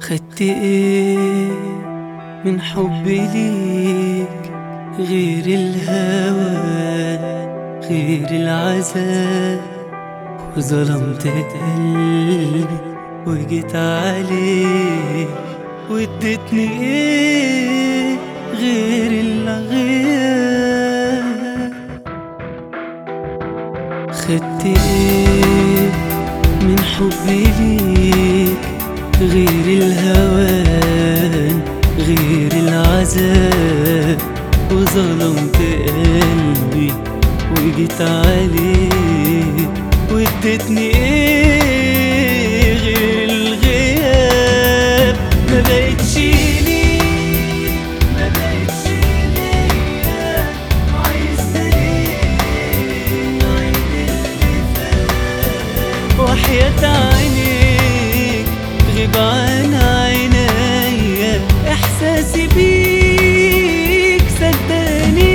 خدت ايه من حبي ليك غير الهوى غير العذاب؟ وظلمت قلبي وجيت عليك واديتني ايه غير الغياب؟ خدت ايه من حبي ليك غير الهوان غير العذاب؟ وظلمت قلبي وجيت عليك واديتني ايه غير الغياب؟ ما بقتش ليك ما بقتش ليا، عايزة ليه عيد اللي فات؟ وحياة عينيك غيب عن عينيا، احساسي بيك صدقني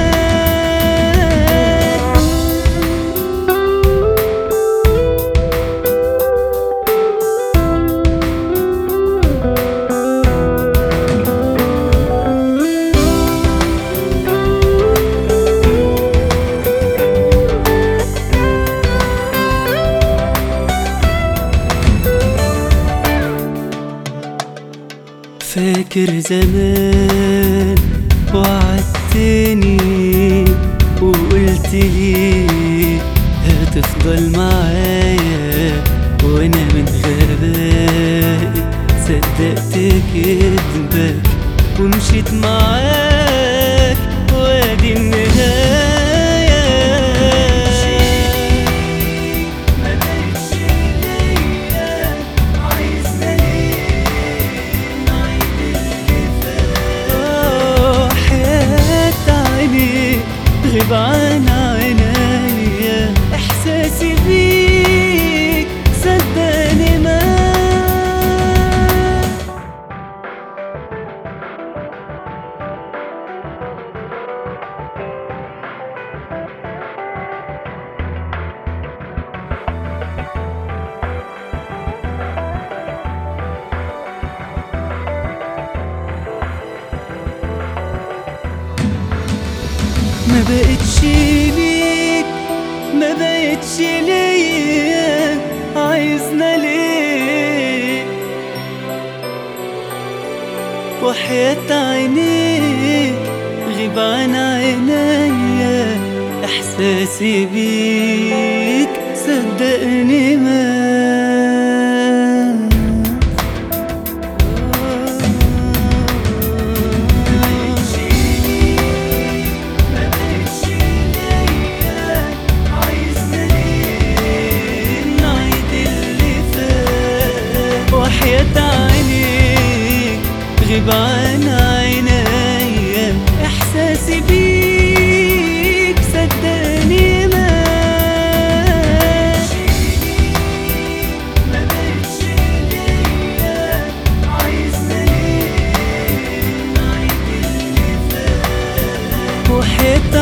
فاكر زمان وعدتني وقلت لي هتفضل معايا، وانا من غبائي صدقت كدبك ومشيت معاك وادي النهاية. غيب عن عينيا، احساسي بيك صدقني ما بقتش ليك ما بقتش ليا، عايزنا ليه؟ وحياة عينيك غيب عن عينيا، احساسي بيك صدقني وحياة عينيك غيب عن عينيا، احساسي بيك صدقني ما بقتش ليا، عايزنا ليه نعيد اللي فات؟ وحياة